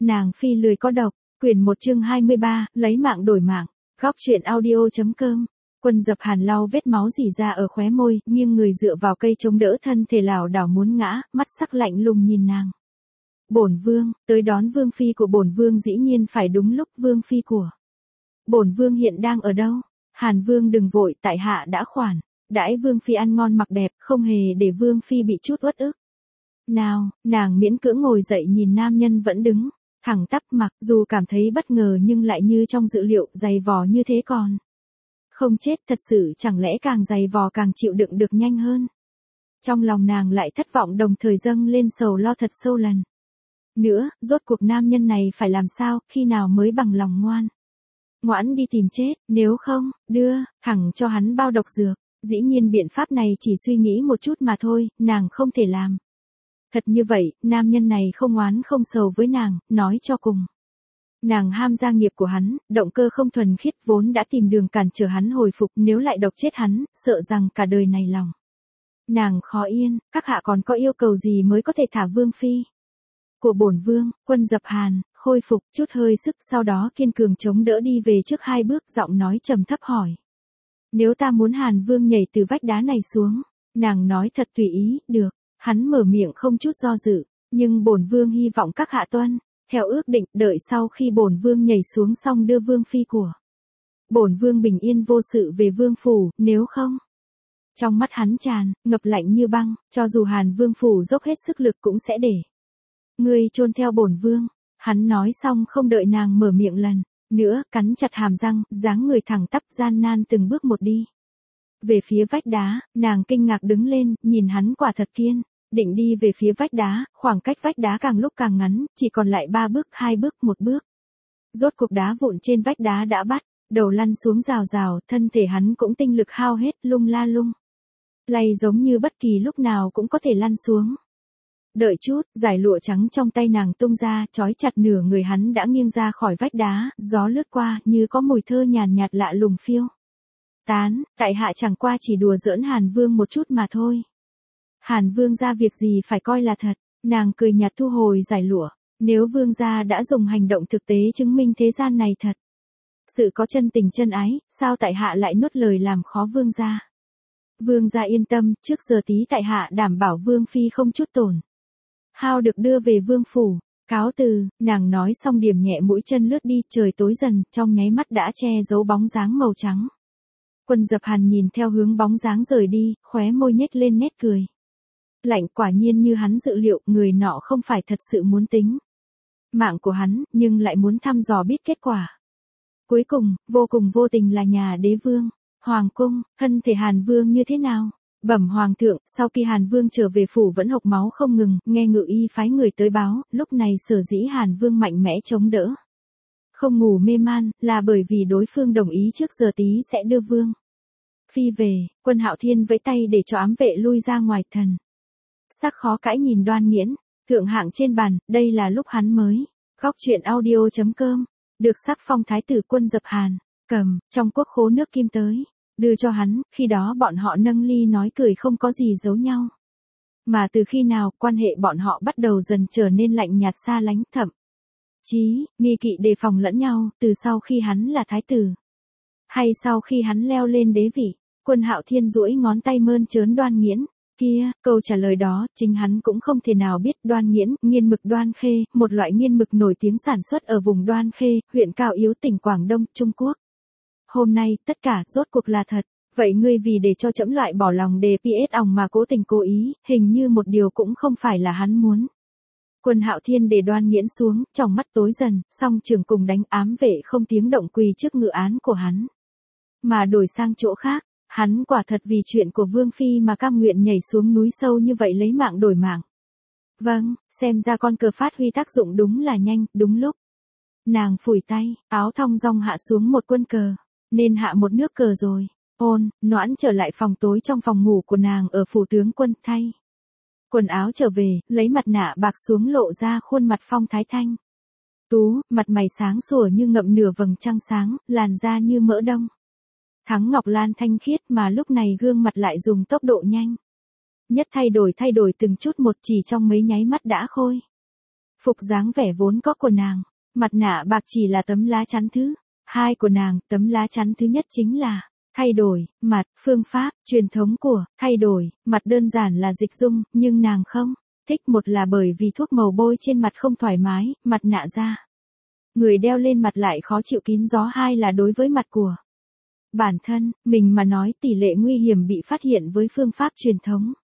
Nàng phi lười có độc, quyển 1 chương 23, lấy mạng đổi mạng, góc truyện audio.com. Quân Dập Hàn lau vết máu rỉ ra ở khóe môi, nghiêng người dựa vào cây chống đỡ thân thể lảo đảo muốn ngã, mắt sắc lạnh lùng nhìn nàng. Bổn vương, tới đón vương phi của bổn vương dĩ nhiên phải đúng lúc vương phi của bổn vương hiện đang ở đâu? Hàn vương đừng vội, tại hạ đã khoản, đãi vương phi ăn ngon mặc đẹp, không hề để vương phi bị chút uất ức. Nào, nàng miễn cưỡng ngồi dậy nhìn nam nhân vẫn đứng, thẳng tắp mặc, dù cảm thấy bất ngờ nhưng lại như trong dự liệu, dày vò như thế còn không chết, thật sự chẳng lẽ càng dày vò càng chịu đựng được nhanh hơn. Trong lòng nàng lại thất vọng đồng thời dâng lên sầu lo thật sâu lần nữa, rốt cuộc nam nhân này phải làm sao, khi nào mới bằng lòng ngoãn đi tìm chết, nếu không, đưa thẳng cho hắn bao độc dược. Dĩ nhiên biện pháp này chỉ suy nghĩ một chút mà thôi, nàng không thể làm thật như vậy, nam nhân này không oán không sầu với nàng, nói cho cùng. Nàng ham gia nghiệp của hắn, động cơ không thuần khiết vốn đã tìm đường cản trở hắn hồi phục, nếu lại độc chết hắn, sợ rằng cả đời này lòng nàng khó yên. Các hạ còn có yêu cầu gì mới có thể thả vương phi của bổn vương? Quân Dập Hàn khôi phục chút hơi sức, sau đó kiên cường chống đỡ đi về trước 2 bước, giọng nói trầm thấp hỏi. Nếu ta muốn Hàn vương nhảy từ vách đá này xuống, nàng nói thật tùy ý, được. Hắn mở miệng không chút do dự, nhưng bổn vương hy vọng các hạ tuân theo ước định, đợi sau khi bổn vương nhảy xuống xong đưa vương phi của bổn vương bình yên vô sự về vương phủ, nếu không. Trong mắt hắn tràn ngập lạnh như băng, cho dù Hàn vương phủ dốc hết sức lực cũng sẽ để ngươi chôn theo bổn vương. Hắn nói xong không đợi nàng mở miệng lần nữa, cắn chặt hàm răng, dáng người thẳng tắp gian nan từng bước một đi về phía vách đá. Nàng kinh ngạc đứng lên, nhìn hắn quả thật kiên định đi về phía vách đá, khoảng cách vách đá càng lúc càng ngắn, chỉ còn lại 3 bước, 2 bước, 1 bước. Rốt cuộc đá vụn trên vách đá đã bắt đầu lăn xuống rào rào, thân thể hắn cũng tinh lực hao hết, lung la lung lay giống như bất kỳ lúc nào cũng có thể lăn xuống. Đợi chút, dải lụa trắng trong tay nàng tung ra, trói chặt nửa người hắn đã nghiêng ra khỏi vách đá, gió lướt qua, như có mùi thơ nhàn nhạt lạ lùng phiêu tán. Tại hạ chẳng qua chỉ đùa giỡn Hàn vương một chút mà thôi. Hàn vương gia việc gì phải coi là thật. Nàng cười nhạt thu hồi dải lụa. Nếu vương gia đã dùng hành động thực tế chứng minh thế gian này thật sự có chân tình chân ái, sao tại hạ lại nuốt lời làm khó vương gia? Vương gia yên tâm, trước giờ tí tại hạ đảm bảo vương phi không chút tổn hao được đưa về vương phủ. Cáo từ. Nàng nói xong điểm nhẹ mũi chân lướt đi, trời tối dần, trong nháy mắt đã che giấu bóng dáng màu trắng. Quân Dập Hàn nhìn theo hướng bóng dáng rời đi, khóe môi nhếch lên nét cười lạnh. Quả nhiên như hắn dự liệu, người nọ không phải thật sự muốn tính mạng của hắn, nhưng lại muốn thăm dò biết kết quả. Cuối cùng, vô cùng vô tình là nhà đế vương, hoàng cung. Thân thể Hàn vương như thế nào? Bẩm hoàng thượng, sau khi Hàn vương trở về phủ vẫn hộc máu không ngừng, nghe ngự y phái người tới báo, lúc này sở dĩ Hàn vương mạnh mẽ chống đỡ không ngủ mê man, là bởi vì đối phương đồng ý trước giờ tí sẽ đưa vương phi về. Quân Hạo Thiên vẫy tay để cho ám vệ lui ra ngoài. Thần sắc khó cãi nhìn Đoan Nghiễn, thượng hạng trên bàn, đây là lúc hắn mới góc truyện audio.com được sắc phong thái tử Quân Dập Hàn cầm trong quốc khố nước kim tới đưa cho hắn. Khi đó bọn họ nâng ly nói cười không có gì giấu nhau, mà từ khi nào quan hệ bọn họ bắt đầu dần trở nên lạnh nhạt xa lánh, thậm chí nghi kỵ đề phòng lẫn nhau, từ sau khi hắn là thái tử hay sau khi hắn leo lên đế vị? Quân Hạo Thiên duỗi ngón tay mơn trớn Đoan Nghiễn. Kia, câu trả lời đó, chính hắn cũng không thể nào biết. Đoan Nghiễn, nghiên mực Đoan Khê, một loại nghiên mực nổi tiếng sản xuất ở vùng Đoan Khê, huyện Cao Yếu tỉnh Quảng Đông, Trung Quốc. Hôm nay, tất cả, rốt cuộc là thật. Vậy ngươi vì để cho trẫm loại bỏ lòng đề PS òng mà cố tình cố ý, hình như một điều cũng không phải là hắn muốn. Quân Hạo Thiên để Đoan Nghiễn xuống, trong mắt tối dần, song trường cùng đánh ám vệ không tiếng động quỳ trước ngự án của hắn. Mà đổi sang chỗ khác, hắn quả thật vì chuyện của vương phi mà cam nguyện nhảy xuống núi sâu như vậy, lấy mạng đổi mạng. Vâng, xem ra con cờ phát huy tác dụng đúng là nhanh, đúng lúc. Nàng phủi tay, áo thong dong hạ xuống một quân cờ, nên hạ một nước cờ rồi. Ôn, Noãn trở lại phòng tối trong phòng ngủ của nàng ở phủ tướng quân, thay quần áo trở về, lấy mặt nạ bạc xuống lộ ra khuôn mặt phong thái thanh tú, mặt mày sáng sủa như ngậm nửa vầng trăng sáng, làn da như mỡ đông thắng ngọc lan thanh khiết, mà lúc này gương mặt lại dùng tốc độ nhanh nhất thay đổi từng chút một, chỉ trong mấy nháy mắt đã khôi Phục dáng vẻ vốn có của nàng, mặt nạ bạc chỉ là tấm lá chắn thứ hai của nàng, tấm lá chắn thứ nhất chính là thay đổi mặt, phương pháp truyền thống của thay đổi mặt đơn giản là dịch dung, nhưng nàng không thích, một là bởi vì thuốc màu bôi trên mặt không thoải mái, mặt nạ da người đeo lên mặt lại khó chịu kín gió, hai là đối với mặt của bản thân mình mà nói tỷ lệ nguy hiểm bị phát hiện với phương pháp truyền thống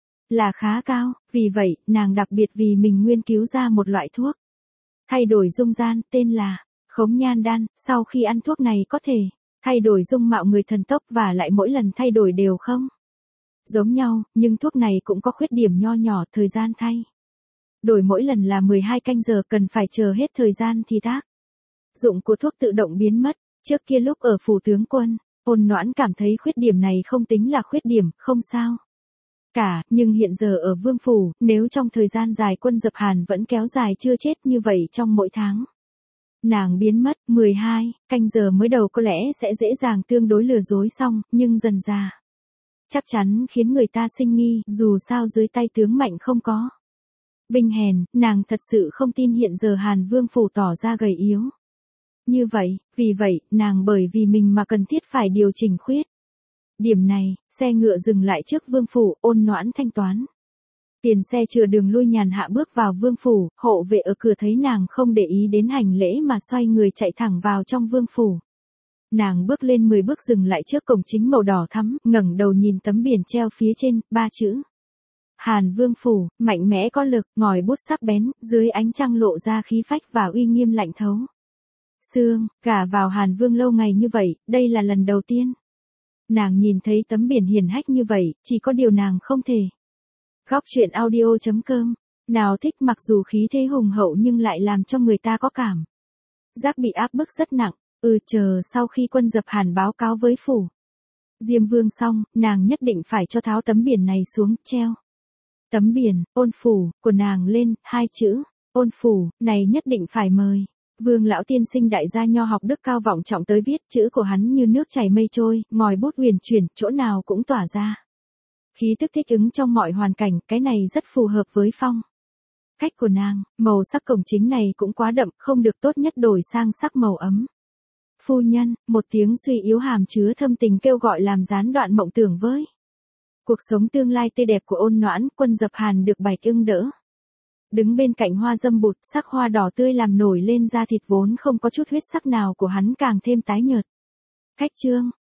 là khá cao, vì vậy, nàng đặc biệt vì mình nghiên cứu ra một loại thuốc thay đổi dung nhan tên là khống nhan đan, sau khi ăn thuốc này có thể thay đổi dung mạo người thần tốc, và lại mỗi lần thay đổi đều không giống nhau, nhưng thuốc này cũng có khuyết điểm nho nhỏ, thời gian thay đổi mỗi lần là 12 canh giờ, cần phải chờ hết thời gian thì tác dụng của thuốc tự động biến mất. Trước kia lúc ở phủ tướng quân, Ôn Noãn cảm thấy khuyết điểm này không tính là khuyết điểm, không sao cả, nhưng hiện giờ ở vương phủ, nếu trong thời gian dài Quân Dập Hàn vẫn kéo dài chưa chết như vậy trong mỗi tháng, nàng biến mất 12 canh giờ mới đầu có lẽ sẽ dễ dàng tương đối lừa dối xong, nhưng dần dà chắc chắn khiến người ta sinh nghi, dù sao dưới tay tướng mạnh không có binh hèn, nàng thật sự không tin hiện giờ Hàn Vương phủ tỏ ra gầy yếu như vậy, vì vậy, nàng bởi vì mình mà cần thiết phải điều chỉnh khuyết điểm này. Xe ngựa dừng lại trước vương phủ, Ôn Noãn thanh toán tiền xe chừa đường lui nhàn hạ bước vào vương phủ, hộ vệ ở cửa thấy nàng không để ý đến hành lễ mà xoay người chạy thẳng vào trong vương phủ. Nàng bước lên 10 bước dừng lại trước cổng chính màu đỏ thắm, ngẩng đầu nhìn tấm biển treo phía trên, 3 chữ Hàn Vương phủ, mạnh mẽ có lực, ngòi bút sắc bén, dưới ánh trăng lộ ra khí phách và uy nghiêm lạnh thấu xương. Gả vào Hàn Vương lâu ngày như vậy, đây là lần đầu tiên nàng nhìn thấy tấm biển hiển hách như vậy, chỉ có điều nàng không thể. Góc truyện audio.com. Nào thích, mặc dù khí thế hùng hậu nhưng lại làm cho người ta có cảm giác bị áp bức rất nặng. Chờ sau khi Quân Dập Hàn báo cáo với phủ Diêm Vương xong, nàng nhất định phải cho tháo tấm biển này xuống, treo tấm biển Ôn phủ của nàng lên, 2 chữ Ôn phủ này nhất định phải mời Vương lão tiên sinh đại gia nho học đức cao vọng trọng tới viết, chữ của hắn như nước chảy mây trôi, ngòi bút huyền chuyển, chỗ nào cũng tỏa ra khí tức thích ứng trong mọi hoàn cảnh, cái này rất phù hợp với phong cách của nàng. Màu sắc cổng chính này cũng quá đậm, không được, tốt nhất đổi sang sắc màu ấm. Phu nhân, một tiếng suy yếu hàm chứa thâm tình kêu gọi làm gián đoạn mộng tưởng với cuộc sống tương lai tươi đẹp của Ôn Noãn. Quân Dập Hàn được Bạch Ưng đỡ đứng bên cạnh hoa dâm bụt, sắc hoa đỏ tươi làm nổi lên da thịt vốn không có chút huyết sắc nào của hắn càng thêm tái nhợt. Khách trương,